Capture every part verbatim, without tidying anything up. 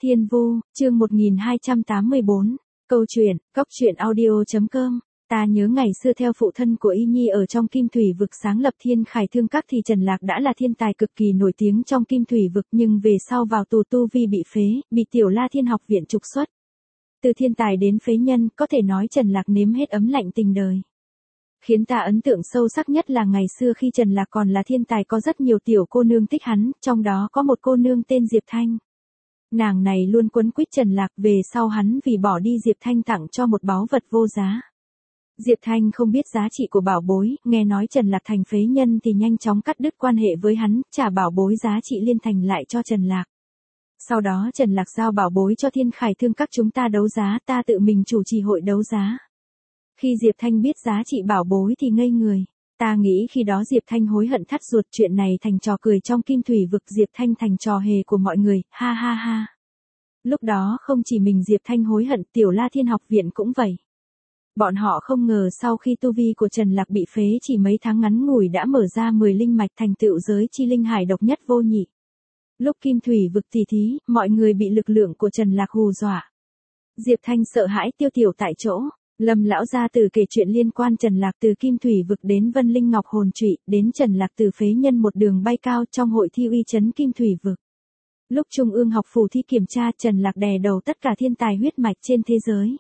Thiên Vu, chương một nghìn hai trăm tám mươi bốn, câu chuyện, cóc truyện audio chấm com. Ta nhớ ngày xưa theo phụ thân của Y Nhi ở trong Kim Thủy vực sáng lập Thiên Khải Thương Các thì Trần Lạc đã là thiên tài cực kỳ nổi tiếng trong Kim Thủy vực, nhưng về sau vào tù tu vi bị phế, bị Tiểu La Thiên học viện trục xuất. Từ thiên tài đến phế nhân, có thể nói Trần Lạc nếm hết ấm lạnh tình đời. Khiến ta ấn tượng sâu sắc nhất là ngày xưa khi Trần Lạc còn là thiên tài có rất nhiều tiểu cô nương thích hắn, trong đó có một cô nương tên Diệp Thanh. Nàng này luôn quấn quýt Trần Lạc, về sau hắn vì bỏ đi Diệp Thanh tặng cho một báu vật vô giá. Diệp Thanh không biết giá trị của bảo bối, nghe nói Trần Lạc thành phế nhân thì nhanh chóng cắt đứt quan hệ với hắn, trả bảo bối giá trị liên thành lại cho Trần Lạc. Sau đó Trần Lạc giao bảo bối cho Thiên Khải Thương Các chúng ta đấu giá, ta tự mình chủ trì hội đấu giá. Khi Diệp Thanh biết giá trị bảo bối thì ngây người. Ta nghĩ khi đó Diệp Thanh hối hận thắt ruột, chuyện này thành trò cười trong Kim Thủy vực, Diệp Thanh thành trò hề của mọi người, ha ha ha. Lúc đó không chỉ mình Diệp Thanh hối hận, Tiểu La Thiên học viện cũng vậy. Bọn họ không ngờ sau khi tu vi của Trần Lạc bị phế chỉ mấy tháng ngắn ngủi đã mở ra mười linh mạch, thành tựu giới chi linh hải độc nhất vô nhị. Lúc Kim Thủy vực tỉ thí, mọi người bị lực lượng của Trần Lạc hù dọa. Diệp Thanh sợ hãi tiêu tiểu tại chỗ. Lâm lão gia tử kể chuyện liên quan Trần Lạc từ Kim Thủy vực đến Vân Linh Ngọc Hồn Trụy, đến Trần Lạc từ phế nhân một đường bay cao trong hội thi uy chấn Kim Thủy vực. Lúc Trung ương học phủ thi kiểm tra, Trần Lạc đè đầu tất cả thiên tài huyết mạch trên thế giới.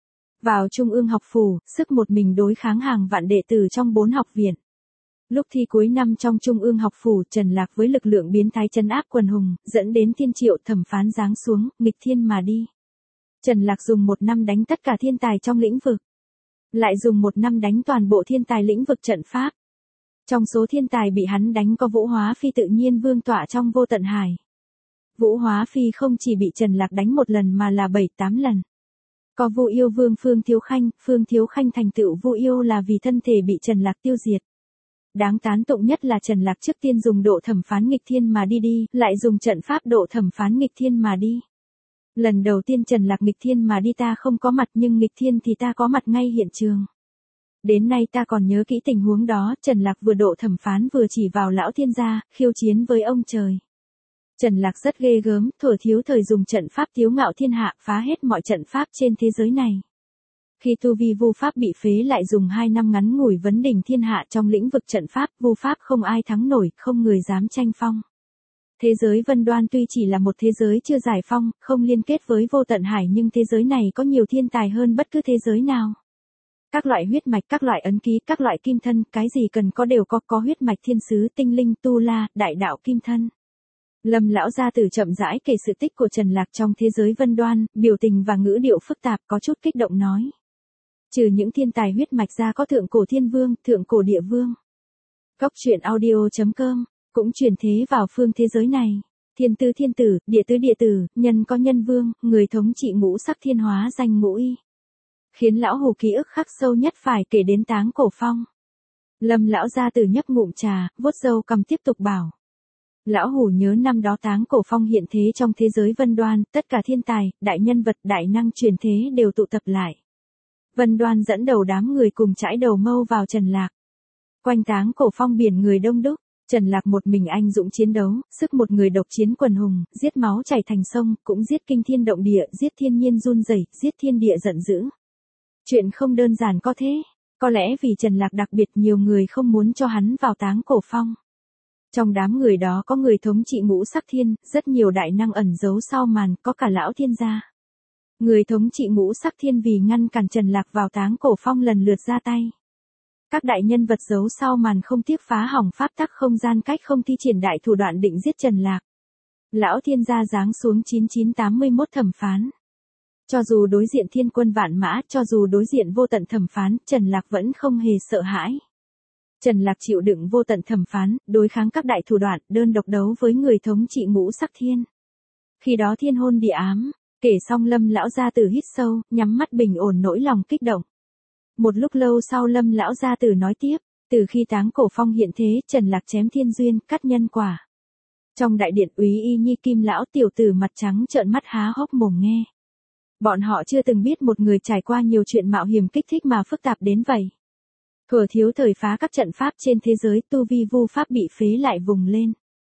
Vào Trung ương học phủ, sức một mình đối kháng hàng vạn đệ tử trong bốn học viện. Lúc thi cuối năm trong Trung ương học phủ, Trần Lạc với lực lượng biến thái trấn áp quần hùng, dẫn đến thiên triệu thẩm phán giáng xuống, nghịch thiên mà đi. Trần Lạc dùng một năm đánh tất cả thiên tài trong lĩnh vực. Lại dùng một năm đánh toàn bộ thiên tài lĩnh vực trận pháp. Trong số thiên tài bị hắn đánh có Vũ Hóa Phi tự nhiên vương tọa trong vô tận hải. Vũ Hóa Phi không chỉ bị Trần Lạc đánh một lần mà là bảy tám lần. Có Vu Yêu Vương Phương Thiếu Khanh, Phương Thiếu Khanh thành tựu Vu Yêu là vì thân thể bị Trần Lạc tiêu diệt. Đáng tán tụng nhất là Trần Lạc trước tiên dùng độ thẩm phán nghịch thiên mà đi đi, lại dùng trận pháp độ thẩm phán nghịch thiên mà đi. Lần đầu tiên Trần Lạc nghịch thiên mà đi ta không có mặt, nhưng nghịch thiên thì ta có mặt ngay hiện trường. Đến nay ta còn nhớ kỹ tình huống đó, Trần Lạc vừa độ thẩm phán vừa chỉ vào lão thiên gia, khiêu chiến với ông trời. Trần Lạc rất ghê gớm, thuở thiếu thời dùng trận pháp thiếu ngạo thiên hạ, phá hết mọi trận pháp trên thế giới này. Khi tu vi vu pháp bị phế lại dùng hai năm ngắn ngủi vấn đỉnh thiên hạ trong lĩnh vực trận pháp, vu pháp không ai thắng nổi, không người dám tranh phong. Thế giới Vân Đoan tuy chỉ là một thế giới chưa giải phong, không liên kết với vô tận hải, nhưng thế giới này có nhiều thiên tài hơn bất cứ thế giới nào. Các loại huyết mạch, các loại ấn ký, các loại kim thân, cái gì cần có đều có, có huyết mạch thiên sứ, tinh linh, tu la, đại đạo kim thân. Lâm lão gia tử chậm rãi kể sự tích của Trần Lạc trong thế giới Vân Đoan, biểu tình và ngữ điệu phức tạp, có chút kích động nói. Trừ những thiên tài huyết mạch ra có thượng cổ thiên vương, thượng cổ địa vương. Cóc truyện audio chấm com cũng truyền thế vào phương thế giới này. Thiên tứ thiên tử, địa tứ địa tử, nhân có nhân vương, người thống trị ngũ sắc thiên hóa danh ngũ y. Khiến lão hù ký ức khắc sâu nhất phải kể đến Táng Cổ Phong. Lâm lão gia tử nhấp ngụm trà, vuốt râu cầm tiếp tục bảo. Lão hù nhớ năm đó Táng Cổ Phong hiện thế trong thế giới Vân Đoan, tất cả thiên tài, đại nhân vật, đại năng truyền thế đều tụ tập lại. Vân Đoan dẫn đầu đám người cùng chãi đầu mâu vào Trần Lạc. Quanh Táng Cổ Phong biển người đông đúc. Trần Lạc một mình anh dũng chiến đấu, sức một người độc chiến quần hùng, giết máu chảy thành sông, cũng giết kinh thiên động địa, giết thiên nhiên run rẩy, giết thiên địa giận dữ. Chuyện không đơn giản có thế, có lẽ vì Trần Lạc đặc biệt nhiều người không muốn cho hắn vào Táng Cổ Phong. Trong đám người đó có người thống trị ngũ sắc thiên, rất nhiều đại năng ẩn giấu sau màn, có cả lão thiên gia. Người thống trị ngũ sắc thiên vì ngăn cản Trần Lạc vào Táng Cổ Phong lần lượt ra tay. Các đại nhân vật giấu sau màn không tiếc phá hỏng pháp tắc không gian cách không thi triển đại thủ đoạn định giết Trần Lạc. Lão thiên gia giáng xuống chín chín tám mươi mốt thẩm phán. Cho dù đối diện thiên quân vạn mã, cho dù đối diện vô tận thẩm phán, Trần Lạc vẫn không hề sợ hãi. Trần Lạc chịu đựng vô tận thẩm phán, đối kháng các đại thủ đoạn, đơn độc đấu với người thống trị ngũ sắc thiên. Khi đó thiên hôn địa ám, kể xong Lâm lão gia tử hít sâu, nhắm mắt bình ổn nỗi lòng kích động. Một lúc lâu sau Lâm lão gia tử nói tiếp, từ khi Táng Cổ Phong hiện thế, Trần Lạc chém thiên duyên, cắt nhân quả. Trong đại điện úy y nhi kim lão tiểu tử mặt trắng trợn mắt há hốc mồm nghe. Bọn họ chưa từng biết một người trải qua nhiều chuyện mạo hiểm kích thích mà phức tạp đến vậy. Thuở thiếu thời phá các trận pháp trên thế giới, tu vi vu pháp bị phế lại vùng lên.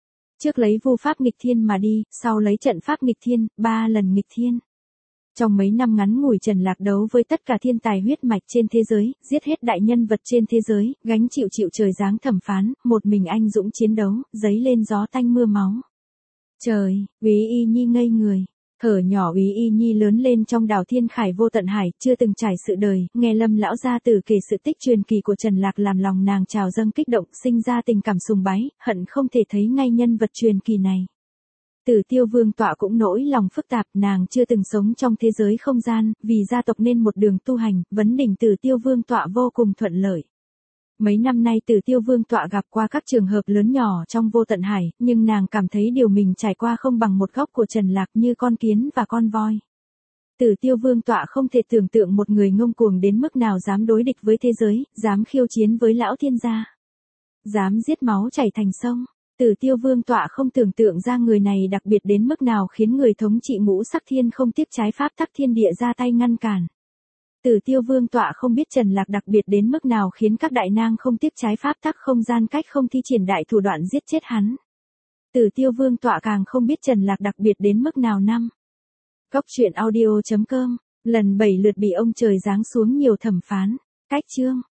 Trước lấy vu pháp nghịch thiên mà đi, sau lấy trận pháp nghịch thiên, ba lần nghịch thiên. Trong mấy năm ngắn ngủi Trần Lạc đấu với tất cả thiên tài huyết mạch trên thế giới, giết hết đại nhân vật trên thế giới, gánh chịu chịu trời giáng thẩm phán, một mình anh dũng chiến đấu, giấy lên gió tanh mưa máu. Trời, Úy Y Nhi ngây người. Thở nhỏ Úy Y Nhi lớn lên trong đảo thiên khải vô tận hải, chưa từng trải sự đời, nghe Lâm lão gia tử kể sự tích truyền kỳ của Trần Lạc làm lòng nàng trào dâng kích động, sinh ra tình cảm sùng bái, hận không thể thấy ngay nhân vật truyền kỳ này. Tử Tiêu Vương tọa cũng nỗi lòng phức tạp, nàng chưa từng sống trong thế giới không gian, vì gia tộc nên một đường tu hành, vấn đỉnh Tử Tiêu Vương tọa vô cùng thuận lợi. Mấy năm nay Tử Tiêu Vương tọa gặp qua các trường hợp lớn nhỏ trong vô tận hải, nhưng nàng cảm thấy điều mình trải qua không bằng một góc của Trần Lạc như con kiến và con voi. Tử Tiêu Vương tọa không thể tưởng tượng một người ngông cuồng đến mức nào dám đối địch với thế giới, dám khiêu chiến với lão thiên gia. Dám giết máu chảy thành sông. Tử Tiêu Vương tọa không tưởng tượng ra người này đặc biệt đến mức nào khiến người thống trị ngũ sắc thiên không tiếc trái pháp tắc thiên địa ra tay ngăn cản. Tử Tiêu Vương tọa không biết Trần Lạc đặc biệt đến mức nào khiến các đại nang không tiếc trái pháp tắc không gian cách không thi triển đại thủ đoạn giết chết hắn. Tử Tiêu Vương tọa càng không biết Trần Lạc đặc biệt đến mức nào năm. Cốc truyện audio chấm com, lần bảy lượt bị ông trời giáng xuống nhiều thẩm phán. Cách chương